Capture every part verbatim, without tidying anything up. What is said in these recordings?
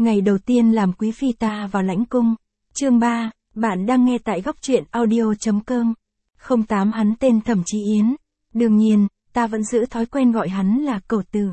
Ngày đầu tiên làm quý phi ta vào lãnh cung. Chương ba, bạn đang nghe tại góc truyện audio.com. không tám Hắn tên Thẩm Chí Yến. Đương nhiên, ta vẫn giữ thói quen gọi hắn là Cẩu Tử.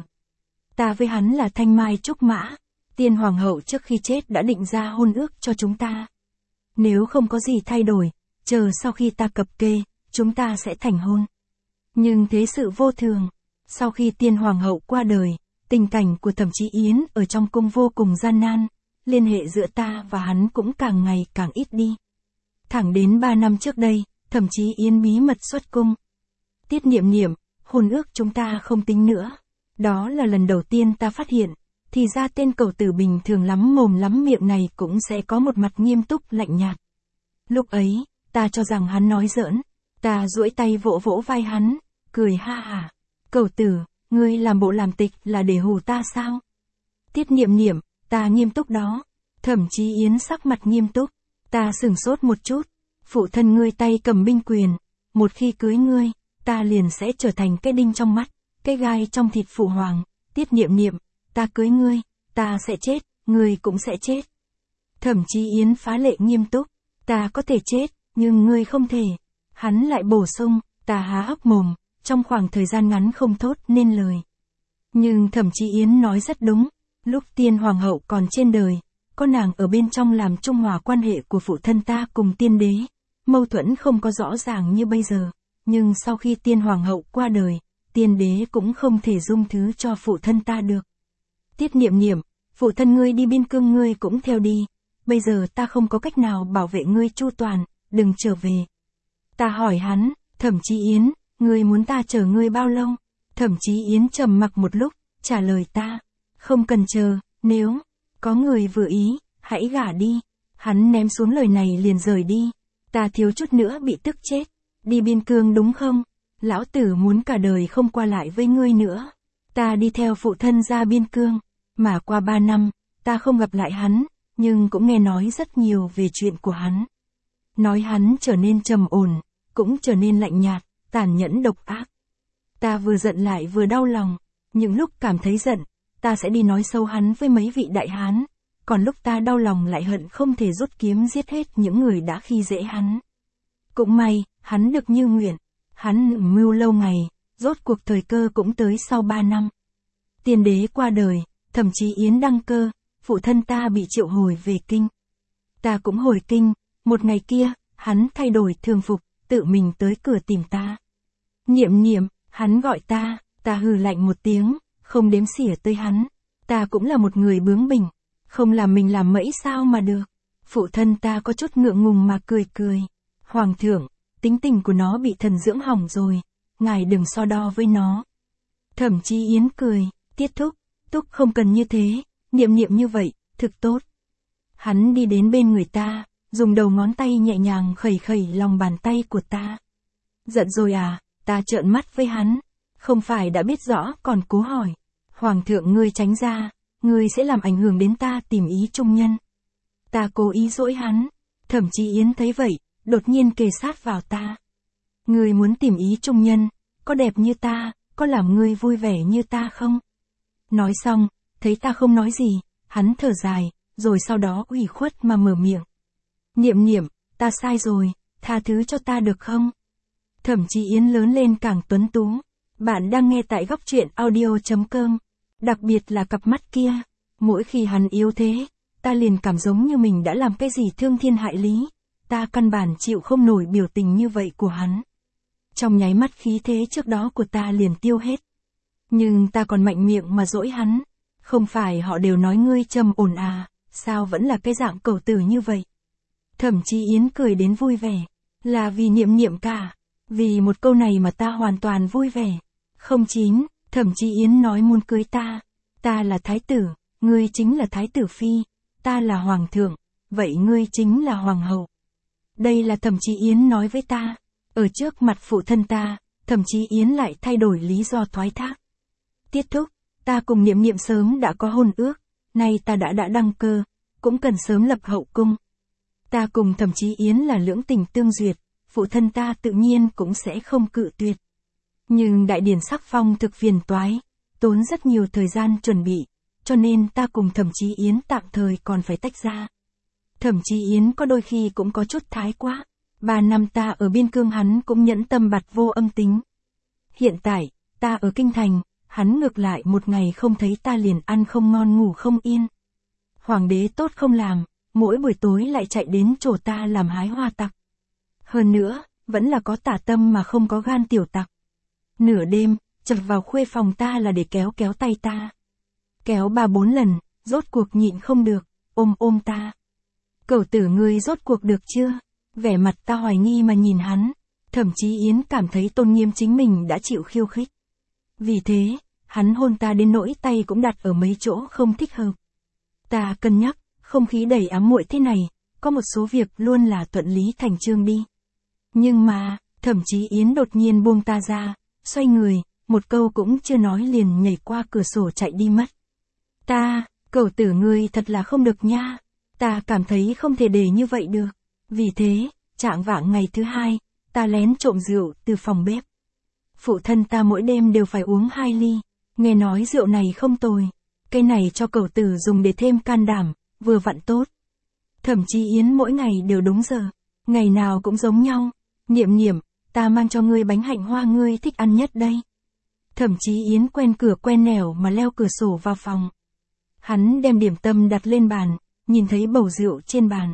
Ta với hắn là thanh mai trúc mã. Tiên hoàng hậu trước khi chết đã định ra hôn ước cho chúng ta. Nếu không có gì thay đổi, chờ sau khi ta cập kê, chúng ta sẽ thành hôn. Nhưng thế sự vô thường. Sau khi tiên hoàng hậu qua đời, tình cảnh của Thẩm Chí Yến ở trong cung vô cùng gian nan, liên hệ giữa ta và hắn cũng càng ngày càng ít đi. Thẳng đến ba năm trước đây, Thẩm Chí Yến bí mật xuất cung. Tiết Niệm Niệm, hôn ước chúng ta không tính nữa. Đó là lần đầu tiên ta phát hiện, thì ra tên Cẩu Tử bình thường lắm mồm lắm miệng này cũng sẽ có một mặt nghiêm túc lạnh nhạt. Lúc ấy, ta cho rằng hắn nói giỡn, ta duỗi tay vỗ vỗ vai hắn, cười ha hả. Cẩu Tử, ngươi làm bộ làm tịch là để hù ta sao? Tiết Niệm Niệm, ta nghiêm túc đó. Thẩm Chí Yến sắc mặt nghiêm túc, ta sửng sốt một chút. Phụ thân ngươi tay cầm binh quyền, một khi cưới ngươi, ta liền sẽ trở thành cái đinh trong mắt, cái gai trong thịt phụ hoàng. Tiết Niệm Niệm, ta cưới ngươi, ta sẽ chết, ngươi cũng sẽ chết. Thẩm Chí Yến phá lệ nghiêm túc, ta có thể chết, nhưng ngươi không thể. Hắn lại bổ sung, ta há hốc mồm, trong khoảng thời gian ngắn không thốt nên lời. Nhưng Thẩm Chí Yến nói rất đúng, lúc tiên hoàng hậu còn trên đời, có nàng ở bên trong làm trung hòa quan hệ của phụ thân ta cùng tiên đế, mâu thuẫn không có rõ ràng như bây giờ, nhưng sau khi tiên hoàng hậu qua đời, tiên đế cũng không thể dung thứ cho phụ thân ta được. Tiết Niệm Niệm, phụ thân ngươi đi biên cương ngươi cũng theo đi, bây giờ ta không có cách nào bảo vệ ngươi chu toàn, đừng trở về. Ta hỏi hắn, Thẩm Chí Yến, ngươi muốn ta chờ ngươi bao lâu? Thẩm Chí Yến trầm mặc một lúc, trả lời ta, không cần chờ, nếu có người vừa ý, hãy gả đi. Hắn ném xuống lời này liền rời đi. Ta thiếu chút nữa bị tức chết. Đi biên cương đúng không? Lão tử muốn cả đời không qua lại với ngươi nữa. Ta đi theo phụ thân ra biên cương, mà qua ba năm, ta không gặp lại hắn, nhưng cũng nghe nói rất nhiều về chuyện của hắn. Nói hắn trở nên trầm ổn, cũng trở nên lạnh nhạt, tàn nhẫn độc ác. Ta vừa giận lại vừa đau lòng, những lúc cảm thấy giận, ta sẽ đi nói xấu hắn với mấy vị đại hán, còn lúc ta đau lòng lại hận không thể rút kiếm giết hết những người đã khi dễ hắn. Cũng may, hắn được như nguyện, hắn mưu lâu ngày, rốt cuộc thời cơ cũng tới sau ba năm. Tiên đế qua đời, Thẩm Chí Yến đăng cơ, phụ thân ta bị triệu hồi về kinh. Ta cũng hồi kinh, một ngày kia, hắn thay đổi thường phục, tự mình tới cửa tìm ta. Niệm Niệm, hắn gọi ta, ta hừ lạnh một tiếng, không đếm xỉa tới hắn. Ta cũng là một người bướng bỉnh, không làm mình làm mẫy sao mà được. Phụ thân ta có chút ngượng ngùng mà cười cười. Hoàng thượng, tính tình của nó bị thần dưỡng hỏng rồi, ngài đừng so đo với nó. Thẩm Chí Yến cười, Tiết thúc, thúc không cần như thế, Niệm Niệm như vậy, thực tốt. Hắn đi đến bên người ta, dùng đầu ngón tay nhẹ nhàng khẩy khẩy lòng bàn tay của ta. Giận rồi à? Ta trợn mắt với hắn, không phải đã biết rõ còn cố hỏi. Hoàng thượng ngươi tránh ra, ngươi sẽ làm ảnh hưởng đến ta tìm ý trung nhân. Ta cố ý dỗi hắn. Thẩm Chí Yến thấy vậy, đột nhiên kề sát vào ta. Ngươi muốn tìm ý trung nhân, có đẹp như ta, có làm ngươi vui vẻ như ta không? Nói xong, thấy ta không nói gì, hắn thở dài, rồi sau đó ủy khuất mà mở miệng. Niệm Niệm, ta sai rồi, tha thứ cho ta được không? Thẩm Chí Yến lớn lên càng tuấn tú. Bạn đang nghe tại góc truyện audio.com. Đặc biệt là cặp mắt kia. Mỗi khi hắn yếu thế, ta liền cảm giống như mình đã làm cái gì thương thiên hại lý. Ta căn bản chịu không nổi biểu tình như vậy của hắn. Trong nháy mắt khí thế trước đó của ta liền tiêu hết. Nhưng ta còn mạnh miệng mà dỗi hắn. Không phải họ đều nói ngươi trầm ổn à, sao vẫn là cái dạng Cẩu Tử như vậy? Thẩm Chí Yến cười đến vui vẻ. Là vì Niệm Niệm cả. Vì một câu này mà ta hoàn toàn vui vẻ. Không chín, Thẩm Chí Yến nói muốn cưới ta. Ta là thái tử, ngươi chính là thái tử phi. Ta là hoàng thượng, vậy ngươi chính là hoàng hậu. Đây là Thẩm Chí Yến nói với ta. Ở trước mặt phụ thân ta, Thẩm Chí Yến lại thay đổi lý do thoái thác. Tiết thúc, ta cùng Niệm Niệm sớm đã có hôn ước, nay ta đã đã đăng cơ, cũng cần sớm lập hậu cung. Ta cùng Thẩm Chí Yến là lưỡng tình tương duyệt, phụ thân ta tự nhiên cũng sẽ không cự tuyệt. Nhưng đại điển sắc phong thực phiền toái, tốn rất nhiều thời gian chuẩn bị, cho nên ta cùng Thẩm Chí Yến tạm thời còn phải tách ra. Thẩm Chí Yến có đôi khi cũng có chút thái quá. Ba năm ta ở biên cương hắn cũng nhẫn tâm bặt vô âm tính. Hiện tại, ta ở kinh thành, hắn ngược lại một ngày không thấy ta liền ăn không ngon ngủ không yên. Hoàng đế tốt không làm, mỗi buổi tối lại chạy đến chỗ ta làm hái hoa tặc. Hơn nữa, vẫn là có tả tâm mà không có gan tiểu tặc. Nửa đêm, chập vào khuê phòng ta là để kéo kéo tay ta. Kéo ba bốn lần, rốt cuộc nhịn không được, ôm ôm ta. Cẩu tử ngươi rốt cuộc được chưa? Vẻ mặt ta hoài nghi mà nhìn hắn. Thẩm Chí Yến cảm thấy tôn nghiêm chính mình đã chịu khiêu khích. Vì thế, hắn hôn ta đến nỗi tay cũng đặt ở mấy chỗ không thích hợp. Ta cân nhắc, không khí đầy ám muội thế này, có một số việc luôn là thuận lý thành chương đi. Nhưng mà, Thẩm Chí Yến đột nhiên buông ta ra, xoay người, một câu cũng chưa nói liền nhảy qua cửa sổ chạy đi mất. Ta, cẩu tử ngươi thật là không được nha. Ta cảm thấy không thể để như vậy được. Vì thế, trạng vạng ngày thứ hai, ta lén trộm rượu từ phòng bếp. Phụ thân ta mỗi đêm đều phải uống hai ly, nghe nói rượu này không tồi. Cây này cho cẩu tử dùng để thêm can đảm, vừa vặn tốt. Thẩm Chí Yến mỗi ngày đều đúng giờ, ngày nào cũng giống nhau. Niệm niệm, ta mang cho ngươi bánh hạnh hoa ngươi thích ăn nhất đây. Thẩm Chí Yến quen cửa quen nẻo mà leo cửa sổ vào phòng. Hắn đem điểm tâm đặt lên bàn, nhìn thấy bầu rượu trên bàn.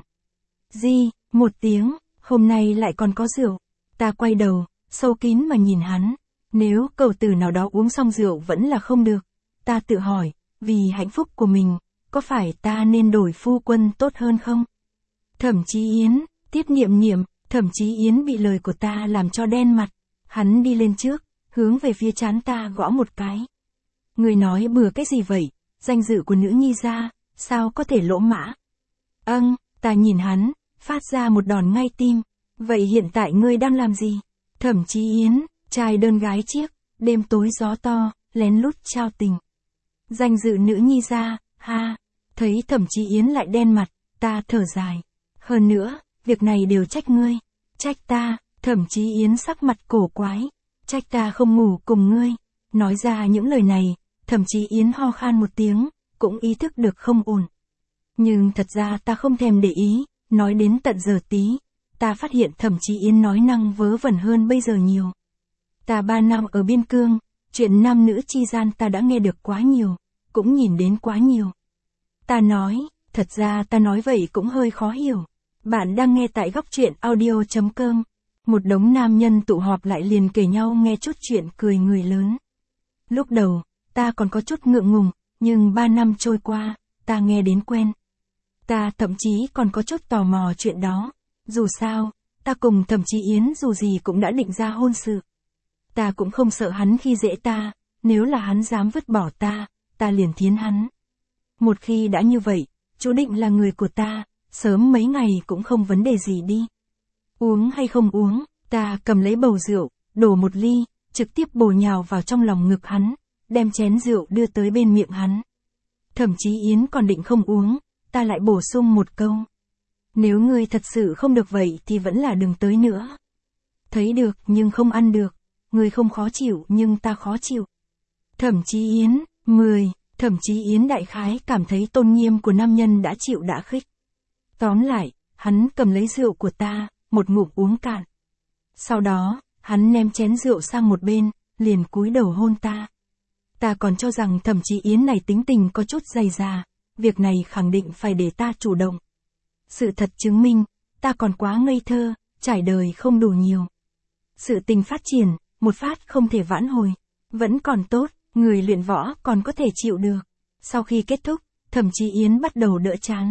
Di, một tiếng, hôm nay lại còn có rượu. Ta quay đầu, sâu kín mà nhìn hắn. Nếu cẩu tử nào đó uống xong rượu vẫn là không được. Ta tự hỏi, vì hạnh phúc của mình, có phải ta nên đổi phu quân tốt hơn không? Thẩm Chí Yến, Tiết Niệm Niệm, Thẩm Chí Yến bị lời của ta làm cho đen mặt. Hắn đi lên trước, hướng về phía trán ta gõ một cái. Người nói bừa cái gì vậy? Danh dự của nữ nhi ra, sao có thể lỗ mã? Âng, ta nhìn hắn, phát ra một đòn ngay tim. Vậy hiện tại ngươi đang làm gì? Thẩm Chí Yến, trai đơn gái chiếc, đêm tối gió to, lén lút trao tình. Danh dự nữ nhi ra, ha. Thấy Thẩm Chí Yến lại đen mặt, ta thở dài. Hơn nữa, việc này đều trách ngươi. Trách ta, Thẩm Chí Yến sắc mặt cổ quái. Trách ta không ngủ cùng ngươi. Nói ra những lời này, Thẩm Chí Yến ho khan một tiếng, cũng ý thức được không ổn. Nhưng thật ra ta không thèm để ý, nói đến tận giờ tí, ta phát hiện Thẩm Chí Yến nói năng vớ vẩn hơn bây giờ nhiều. Ta ba năm ở biên cương, chuyện nam nữ chi gian ta đã nghe được quá nhiều, cũng nhìn đến quá nhiều. Ta nói, thật ra ta nói vậy cũng hơi khó hiểu. Bạn đang nghe tại góc truyện audio chấm com. Một đống nam nhân tụ họp lại liền kể nhau nghe chút chuyện cười người lớn. Lúc đầu, ta còn có chút ngượng ngùng, nhưng ba năm trôi qua, ta nghe đến quen. Ta thậm chí còn có chút tò mò chuyện đó. Dù sao, ta cùng Thẩm Chí Yến dù gì cũng đã định ra hôn sự. Ta cũng không sợ hắn khi dễ ta, nếu là hắn dám vứt bỏ ta, ta liền thiến hắn. Một khi đã như vậy, chú định là người của ta, sớm mấy ngày cũng không vấn đề gì đi. Uống hay không uống, ta cầm lấy bầu rượu, đổ một ly, trực tiếp bổ nhào vào trong lòng ngực hắn, đem chén rượu đưa tới bên miệng hắn. Thẩm Chí Yến còn định không uống, ta lại bổ sung một câu. Nếu ngươi thật sự không được vậy thì vẫn là đừng tới nữa. Thấy được nhưng không ăn được, ngươi không khó chịu nhưng ta khó chịu. Thẩm Chí Yến, mười, Thẩm Chí Yến đại khái cảm thấy tôn nghiêm của nam nhân đã chịu đã khích. Tóm lại, hắn cầm lấy rượu của ta, một ngụm uống cạn. Sau đó, hắn ném chén rượu sang một bên, liền cúi đầu hôn ta. Ta còn cho rằng Thẩm Chí Yến này tính tình có chút dày dà, việc này khẳng định phải để ta chủ động. Sự thật chứng minh, ta còn quá ngây thơ, trải đời không đủ nhiều. Sự tình phát triển, một phát không thể vãn hồi. Vẫn còn tốt, người luyện võ còn có thể chịu được. Sau khi kết thúc, Thẩm Chí Yến bắt đầu đỡ chán.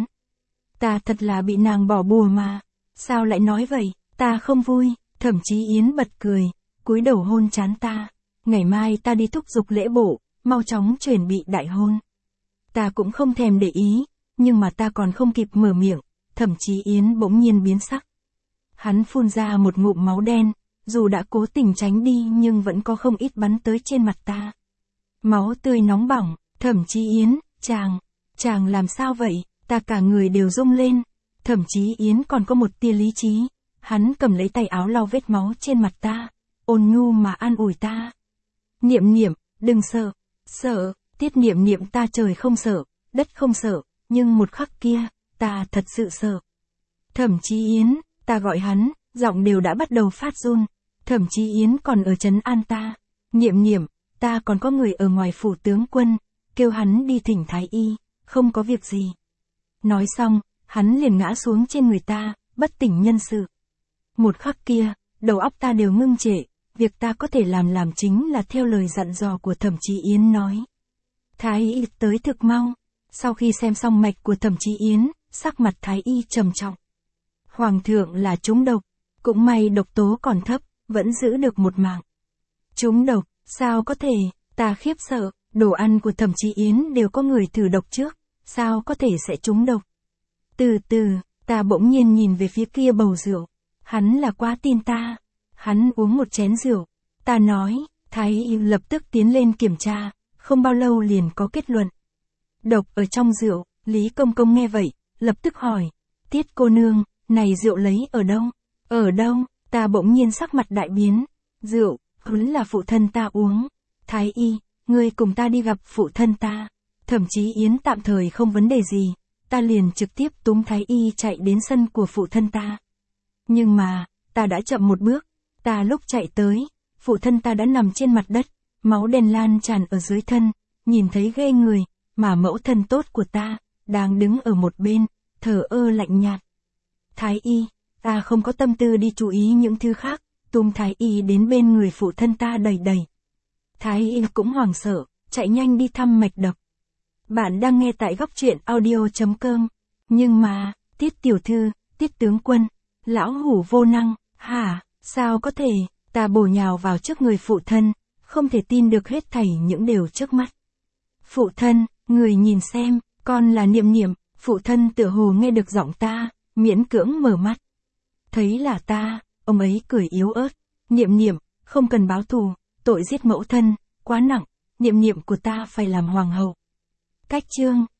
Ta thật là bị nàng bỏ bùa mà. Sao lại nói vậy, ta không vui. Thẩm Chí Yến bật cười, cúi đầu hôn chán ta. Ngày mai ta đi thúc giục lễ bộ, mau chóng chuẩn bị đại hôn. Ta cũng không thèm để ý, nhưng mà ta còn không kịp mở miệng, Thẩm Chí Yến bỗng nhiên biến sắc. Hắn phun ra một ngụm máu đen, dù đã cố tình tránh đi nhưng vẫn có không ít bắn tới trên mặt ta. Máu tươi nóng bỏng, Thẩm Chí Yến, chàng, chàng làm sao vậy, ta cả người đều rung lên. Thẩm Chí Yến còn có một tia lý trí, hắn cầm lấy tay áo lau vết máu trên mặt ta, ôn nhu mà an ủi ta. Niệm niệm, đừng sợ, sợ, Tiết Niệm Niệm ta trời không sợ, đất không sợ, nhưng một khắc kia, ta thật sự sợ. Thẩm Chí Yến, ta gọi hắn, giọng đều đã bắt đầu phát run. Thẩm Chí Yến còn ở trấn an ta. Niệm Niệm, ta còn có người ở ngoài phủ tướng quân, kêu hắn đi thỉnh thái y, không có việc gì. Nói xong, hắn liền ngã xuống trên người ta, bất tỉnh nhân sự. Một khắc kia, đầu óc ta đều ngưng trệ, việc ta có thể làm làm chính là theo lời dặn dò của Thẩm Chí Yến nói. Thái y tới thực mau. Sau khi xem xong mạch của Thẩm Chí Yến, sắc mặt thái y trầm trọng. Hoàng thượng là trúng độc, cũng may độc tố còn thấp, vẫn giữ được một mạng. Trúng độc, sao có thể, ta khiếp sợ, đồ ăn của Thẩm Chí Yến đều có người thử độc trước, sao có thể sẽ trúng độc. Từ từ, ta bỗng nhiên nhìn về phía kia bầu rượu, hắn là quá tin ta, hắn uống một chén rượu, ta nói, thái y lập tức tiến lên kiểm tra, không bao lâu liền có kết luận. Độc ở trong rượu, Lý Công Công nghe vậy, lập tức hỏi, Tiết cô nương, này rượu lấy ở đâu? Ở đâu? Ta bỗng nhiên sắc mặt đại biến, rượu, hứng là phụ thân ta uống. Thái y, ngươi cùng ta đi gặp phụ thân ta. Thẩm Chí Yến tạm thời không vấn đề gì, ta liền trực tiếp túm thái y chạy đến sân của phụ thân ta. Nhưng mà, ta đã chậm một bước, ta lúc chạy tới, phụ thân ta đã nằm trên mặt đất, máu đen lan tràn ở dưới thân, nhìn thấy ghê người, mà mẫu thân tốt của ta, đang đứng ở một bên, thờ ơ lạnh nhạt. Thái y, ta không có tâm tư đi chú ý những thứ khác, túm thái y đến bên người phụ thân ta đầy đầy. Thái y cũng hoảng sợ, chạy nhanh đi thăm mạch đập. Bạn đang nghe tại góc truyện audio chấm com. Nhưng mà, Tiết tiểu thư, Tiết tướng quân, lão hủ vô năng, hả, sao có thể, ta bổ nhào vào trước người phụ thân, không thể tin được hết thảy những điều trước mắt. Phụ thân, người nhìn xem, con là Niệm Niệm, phụ thân tựa hồ nghe được giọng ta, miễn cưỡng mở mắt. Thấy là ta, ông ấy cười yếu ớt, Niệm Niệm, không cần báo thù, tội giết mẫu thân, quá nặng, Niệm Niệm của ta phải làm hoàng hậu. Cách chương